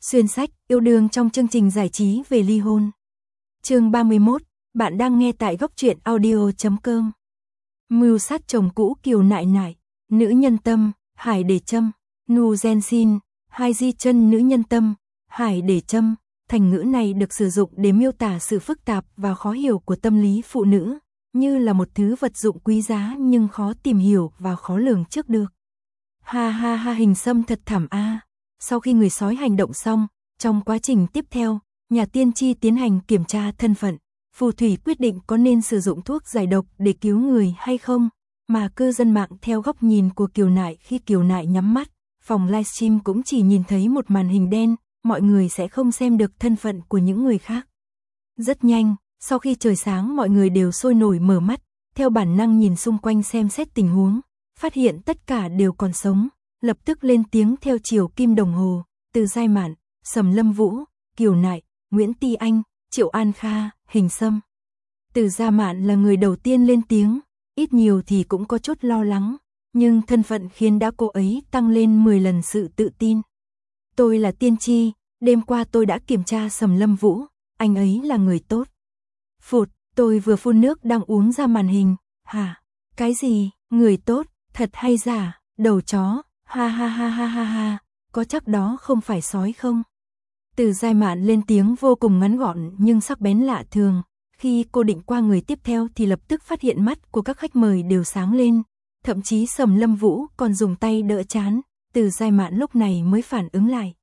Xuyên sách, yêu đương trong chương trình giải trí về ly hôn. Chương 31, bạn đang nghe tại góc truyện audio.com. Mưu sát chồng cũ Kiều Nại Nại, nữ nhân tâm, Hải Để Châm, Nu Gen Xin, Hai Di Chân nữ nhân tâm, Hải Để Châm. Thành ngữ này được sử dụng để miêu tả sự phức tạp và khó hiểu của tâm lý phụ nữ, như là một thứ vật dụng quý giá nhưng khó tìm hiểu và khó lường trước được. Ha ha ha, hình xăm thật thảm a. Sau khi người sói hành động xong, trong quá trình tiếp theo, nhà tiên tri tiến hành kiểm tra thân phận. Phù thủy quyết định có nên sử dụng thuốc giải độc để cứu người hay không, mà cư dân mạng theo góc nhìn của Kiều Nại khi Kiều Nại nhắm mắt, phòng livestream cũng chỉ nhìn thấy một màn hình đen, mọi người sẽ không xem được thân phận của những người khác. Rất nhanh, sau khi trời sáng mọi người đều sôi nổi mở mắt, theo bản năng nhìn xung quanh xem xét tình huống, phát hiện tất cả đều còn sống, lập tức lên tiếng theo chiều kim đồng hồ, Từ Giai Mạn, Sầm Lâm Vũ, Kiều Nại, Nguyễn Ti Anh, Triệu An Kha, Hình Xâm. Từ Giai Mạn là người đầu tiên lên tiếng, ít nhiều thì cũng có chút lo lắng, nhưng thân phận khiến đã cô ấy tăng lên 10 lần sự tự tin. Tôi là tiên tri, đêm qua tôi đã kiểm tra Sầm Lâm Vũ, anh ấy là người tốt. Phụt, tôi vừa phun nước đang uống ra màn hình, hả? Cái gì, người tốt, thật hay giả, đầu chó, ha ha ha ha ha ha, có chắc đó không phải sói không? Từ Giai Mạn lên tiếng vô cùng ngắn gọn nhưng sắc bén lạ thường, khi cô định qua người tiếp theo thì lập tức phát hiện mắt của các khách mời đều sáng lên, thậm chí Sầm Lâm Vũ còn dùng tay đỡ trán, Từ Giai Mạn lúc này mới phản ứng lại.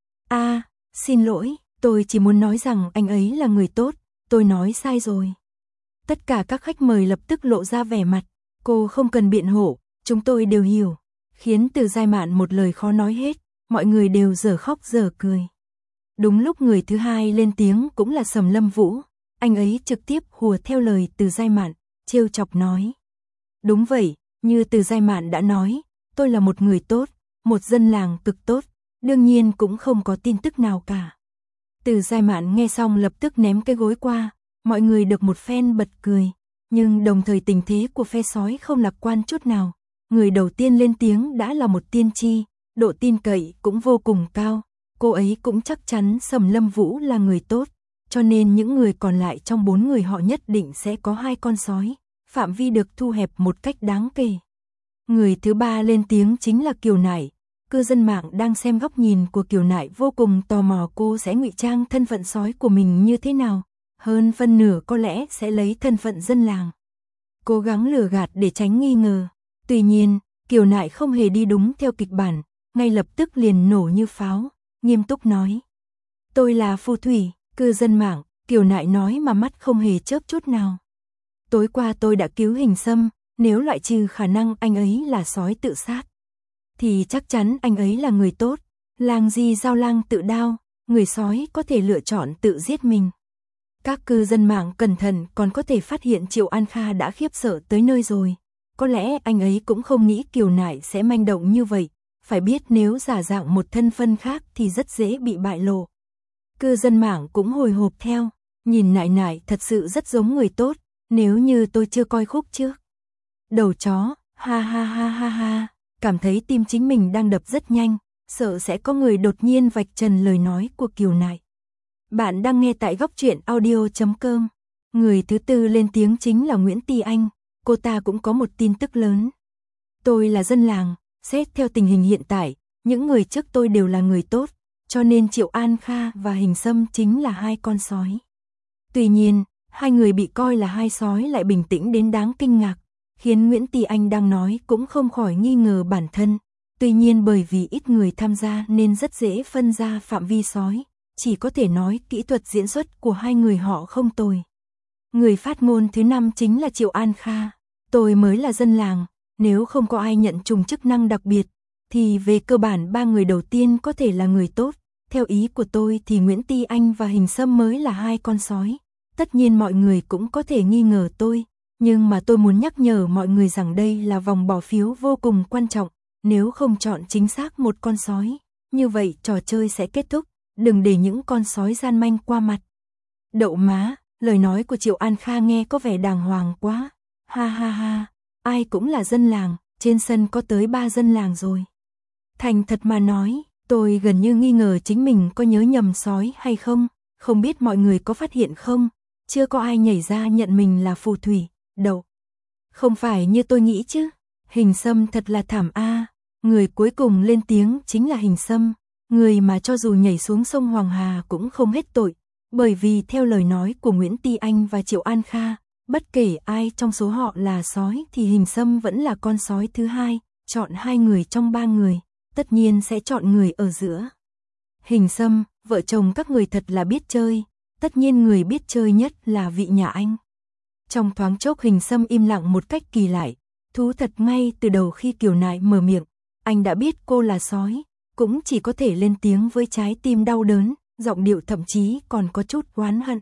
Xin lỗi, tôi chỉ muốn nói rằng anh ấy là người tốt, tôi nói sai rồi. Tất cả các khách mời lập tức lộ ra vẻ mặt, cô không cần biện hộ, chúng tôi đều hiểu, khiến Từ Giai Mạn một lời khó nói hết, mọi người đều dở khóc dở cười. Đúng lúc người thứ hai lên tiếng cũng là Sầm Lâm Vũ, anh ấy trực tiếp hùa theo lời Từ Giai Mạn, trêu chọc nói. Đúng vậy, như Từ Giai Mạn đã nói, tôi là một người tốt, một dân làng cực tốt, đương nhiên cũng không có tin tức nào cả. Từ Giai Mạn nghe xong lập tức ném cái gối qua, mọi người được một phen bật cười, nhưng đồng thời tình thế của phe sói không lạc quan chút nào. Người đầu tiên lên tiếng đã là một tiên tri, độ tin cậy cũng vô cùng cao, cô ấy cũng chắc chắn Sầm Lâm Vũ là người tốt, cho nên những người còn lại trong 4 người họ nhất định sẽ có 2 con sói, phạm vi được thu hẹp một cách đáng kể. Người thứ ba lên tiếng chính là Kiều Nại. Cư dân mạng đang xem góc nhìn của Kiều Nại vô cùng tò mò cô sẽ ngụy trang thân phận sói của mình như thế nào, hơn phân nửa có lẽ sẽ lấy thân phận dân làng. Cố gắng lừa gạt để tránh nghi ngờ. Tuy nhiên, Kiều Nại không hề đi đúng theo kịch bản, ngay lập tức liền nổ như pháo, nghiêm túc nói. Tôi là phù thủy, cư dân mạng, Kiều Nại nói mà mắt không hề chớp chút nào. Tối qua tôi đã cứu Hình Xâm, nếu loại trừ khả năng anh ấy là sói tự sát, thì chắc chắn anh ấy là người tốt, làng gì giao lang tự đao, người sói có thể lựa chọn tự giết mình. Các cư dân mạng cẩn thận còn có thể phát hiện Triệu An Kha đã khiếp sợ tới nơi rồi. Có lẽ anh ấy cũng không nghĩ Kiều Nại sẽ manh động như vậy, phải biết nếu giả dạng một thân phận khác thì rất dễ bị bại lộ. Cư dân mạng cũng hồi hộp theo, nhìn Nại Nại thật sự rất giống người tốt, nếu như tôi chưa coi khúc trước. Đầu chó, ha ha ha ha ha. Cảm thấy tim chính mình đang đập rất nhanh, sợ sẽ có người đột nhiên vạch trần lời nói của Kiều Nại. Bạn đang nghe tại góc truyện audio.com. Người thứ tư lên tiếng chính là Nguyễn Ti Anh, cô ta cũng có một tin tức lớn. Tôi là dân làng, xét theo tình hình hiện tại, những người trước tôi đều là người tốt, cho nên Triệu An Kha và Hình Xâm chính là 2 con sói. Tuy nhiên, 2 người bị coi là 2 sói lại bình tĩnh đến đáng kinh ngạc, khiến Nguyễn Ti Anh đang nói cũng không khỏi nghi ngờ bản thân. Tuy nhiên bởi vì ít người tham gia nên rất dễ phân ra phạm vi sói, chỉ có thể nói kỹ thuật diễn xuất của 2 người họ không tồi. Người phát ngôn thứ 5 chính là Triệu An Kha. Tôi mới là dân làng, nếu không có ai nhận trùng chức năng đặc biệt, thì về cơ bản 3 người đầu tiên có thể là người tốt. Theo ý của tôi thì Nguyễn Ti Anh và Hình Xâm mới là 2 con sói. Tất nhiên mọi người cũng có thể nghi ngờ tôi. Nhưng mà tôi muốn nhắc nhở mọi người rằng đây là vòng bỏ phiếu vô cùng quan trọng, nếu không chọn chính xác một con sói, như vậy trò chơi sẽ kết thúc, đừng để những con sói gian manh qua mặt. Đậu má, lời nói của Triệu An Kha nghe có vẻ đàng hoàng quá, ha ha ha, ai cũng là dân làng, trên sân có tới 3 dân làng rồi. Thành thật mà nói, Tôi gần như nghi ngờ chính mình có nhớ nhầm sói hay không, không biết mọi người có phát hiện không, chưa có ai nhảy ra nhận mình là phù thủy, đâu. Không phải như tôi nghĩ chứ, Hình Sâm thật là thảm a. Người cuối cùng lên tiếng chính là Hình Sâm, người mà cho dù nhảy xuống sông Hoàng Hà cũng không hết tội, bởi vì theo lời nói của Nguyễn Ti Anh và Triệu An Kha, bất kể ai trong số họ là sói thì Hình Sâm vẫn là con sói thứ hai, chọn 2 người trong 3 người, tất nhiên sẽ chọn người ở giữa. Hình Sâm, vợ chồng các người thật là biết chơi, tất nhiên người biết chơi nhất là vị nhà anh. Trong thoáng chốc Hình Sâm im lặng một cách kỳ lạ, thú thật ngay từ đầu khi Kiều Nại mở miệng, anh đã biết cô là sói, cũng chỉ có thể lên tiếng với trái tim đau đớn, giọng điệu thậm chí còn có chút oán hận.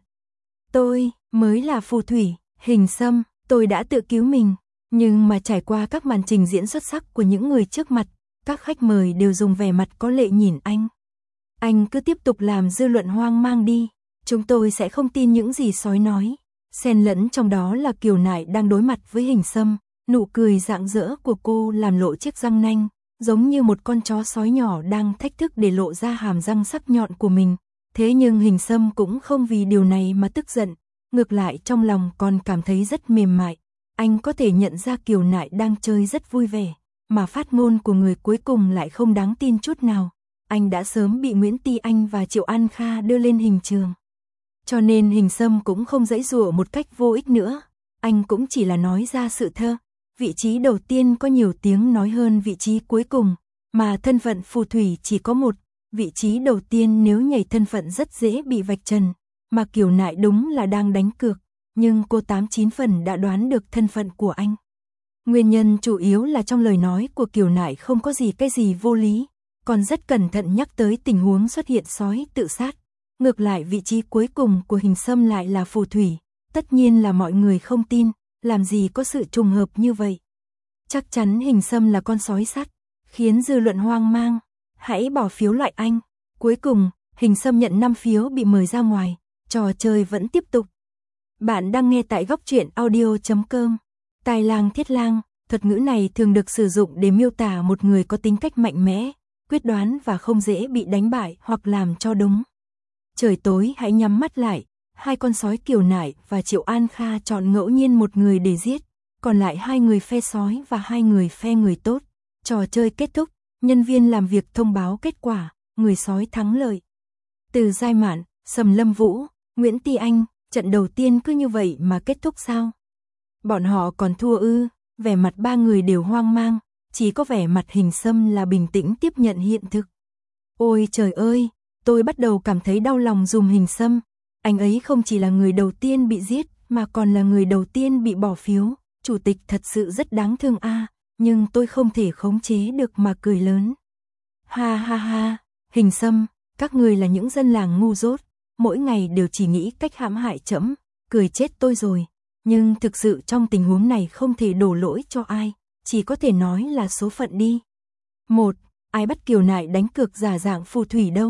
Tôi mới là phù thủy, Hình Sâm, tôi đã tự cứu mình, nhưng mà trải qua các màn trình diễn xuất sắc của những người trước mặt, các khách mời đều dùng vẻ mặt có lệ nhìn anh. Anh cứ tiếp tục làm dư luận hoang mang đi, chúng tôi sẽ không tin những gì sói nói. Xen lẫn trong đó là Kiều Nại đang đối mặt với Hình Sâm, nụ cười rạng rỡ của cô làm lộ chiếc răng nanh, giống như một con chó sói nhỏ đang thách thức để lộ ra hàm răng sắc nhọn của mình. Thế nhưng Hình Sâm cũng không vì điều này mà tức giận, ngược lại trong lòng còn cảm thấy rất mềm mại. Anh có thể nhận ra Kiều Nại đang chơi rất vui vẻ, mà phát ngôn của người cuối cùng lại không đáng tin chút nào. Anh đã sớm bị Nguyễn Ti Anh và Triệu An Kha đưa lên hình trường. Cho nên Hình Sâm cũng không giãy giụa một cách vô ích nữa, anh cũng chỉ là nói ra sự thật. Vị trí đầu tiên có nhiều tiếng nói hơn vị trí cuối cùng, mà thân phận phù thủy chỉ có một. Vị trí đầu tiên nếu nhảy thân phận rất dễ bị vạch trần, mà Kiều Nại đúng là đang đánh cược, nhưng cô 8-9 phần đã đoán được thân phận của anh. Nguyên nhân chủ yếu là trong lời nói của Kiều Nại không có cái gì vô lý, còn rất cẩn thận nhắc tới tình huống xuất hiện sói tự sát. Ngược lại vị trí cuối cùng của Hình Sâm lại là phù thủy, tất nhiên là mọi người không tin, làm gì có sự trùng hợp như vậy. Chắc chắn Hình Sâm là con sói sắt, khiến dư luận hoang mang, hãy bỏ phiếu loại anh. Cuối cùng, Hình Sâm nhận 5 phiếu bị mời ra ngoài, trò chơi vẫn tiếp tục. Bạn đang nghe tại góc truyện audio.com. Tài lang thiết lang, thuật ngữ này thường được sử dụng để miêu tả một người có tính cách mạnh mẽ, quyết đoán và không dễ bị đánh bại hoặc làm cho đúng. Trời tối hãy nhắm mắt lại, 2 con sói Kiều Nại và Triệu An Kha chọn ngẫu nhiên một người để giết, còn lại 2 người phe sói và 2 người phe người tốt. Trò chơi kết thúc, nhân viên làm việc thông báo kết quả, người sói thắng lợi. Từ Giai Mạn, Sầm Lâm Vũ, Nguyễn Ti Anh, trận đầu tiên cứ như vậy mà kết thúc sao? Bọn họ còn thua ư? Vẻ mặt 3 người đều hoang mang, chỉ có vẻ mặt Hình Sâm là bình tĩnh tiếp nhận hiện thực. Ôi trời ơi, tôi bắt đầu cảm thấy đau lòng dùm Hình Sâm, anh ấy không chỉ là người đầu tiên bị giết, mà còn là người đầu tiên bị bỏ phiếu, chủ tịch thật sự rất đáng thương a, nhưng tôi không thể khống chế được mà cười lớn. Ha ha ha, Hình Sâm, các người là những dân làng ngu dốt, mỗi ngày đều chỉ nghĩ cách hãm hại trẫm, cười chết tôi rồi, nhưng thực sự trong tình huống này không thể đổ lỗi cho ai, chỉ có thể nói là số phận đi. 1. Ai bắt Kiều Nại đánh cược giả dạng phù thủy đâu?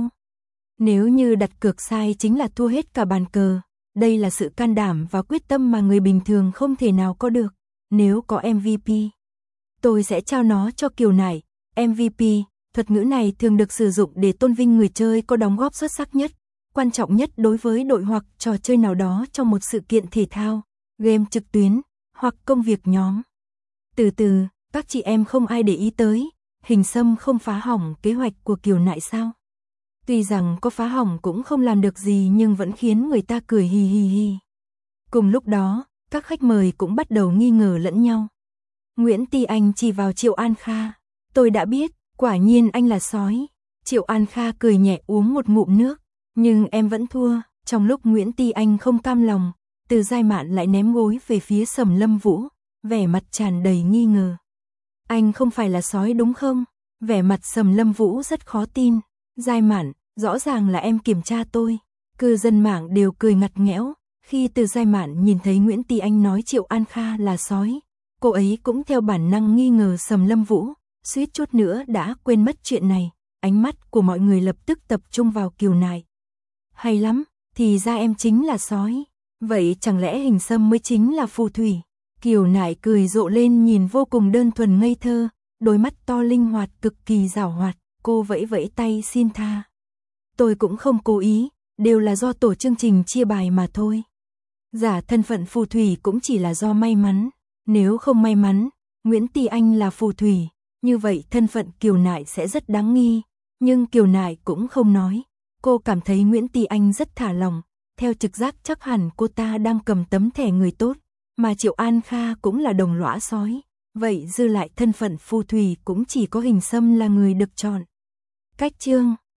Nếu như đặt cược sai chính là thua hết cả bàn cờ, đây là sự can đảm và quyết tâm mà người bình thường không thể nào có được. Nếu có MVP, tôi sẽ trao nó cho Kiều Nại. MVP, thuật ngữ này thường được sử dụng để tôn vinh người chơi có đóng góp xuất sắc nhất, quan trọng nhất đối với đội hoặc trò chơi nào đó trong một sự kiện thể thao, game trực tuyến, hoặc công việc nhóm. Từ từ, các chị em không ai để ý tới, Hình Sâm không phá hỏng kế hoạch của Kiều Nại sao? Tuy rằng có phá hỏng cũng không làm được gì nhưng vẫn khiến người ta cười hi hi hi. Cùng lúc đó, các khách mời cũng bắt đầu nghi ngờ lẫn nhau. Nguyễn Ti Anh chỉ vào Triệu An Kha. Tôi đã biết, quả nhiên anh là sói. Triệu An Kha cười nhẹ uống một ngụm nước. Nhưng em vẫn thua. Trong lúc Nguyễn Ti Anh không cam lòng, Từ Giai Mạn lại ném gối về phía Sầm Lâm Vũ, vẻ mặt tràn đầy nghi ngờ. Anh không phải là sói đúng không? Vẻ mặt Sầm Lâm Vũ rất khó tin. Giai Mạn, rõ ràng là em kiểm tra tôi. Cư dân mạng đều cười ngặt nghẽo. Khi Từ Giai Mạn nhìn thấy Nguyễn Ti Anh nói Triệu An Kha là sói, cô ấy cũng theo bản năng nghi ngờ Sầm Lâm Vũ, suýt chút nữa đã quên mất chuyện này. Ánh mắt của mọi người lập tức tập trung vào Kiều Nại. Hay lắm, thì ra em chính là sói. Vậy chẳng lẽ Hình Sâm mới chính là phù thủy? Kiều Nại cười rộ lên nhìn vô cùng đơn thuần ngây thơ, đôi mắt to linh hoạt cực kỳ giảo hoạt, cô vẫy vẫy tay xin tha. Tôi cũng không cố ý, đều là do tổ chương trình chia bài mà thôi. Giả thân phận phù thủy cũng chỉ là do may mắn. Nếu không may mắn, Nguyễn Ti Anh là phù thủy, như vậy thân phận Kiều Nại sẽ rất đáng nghi. Nhưng Kiều Nại cũng không nói. Cô cảm thấy Nguyễn Ti Anh rất thả lòng. Theo trực giác chắc hẳn cô ta đang cầm tấm thẻ người tốt. Mà Triệu An Kha cũng là đồng lõa sói. Vậy dư lại thân phận phù thủy cũng chỉ có Hình Sâm là người được chọn. Cách chương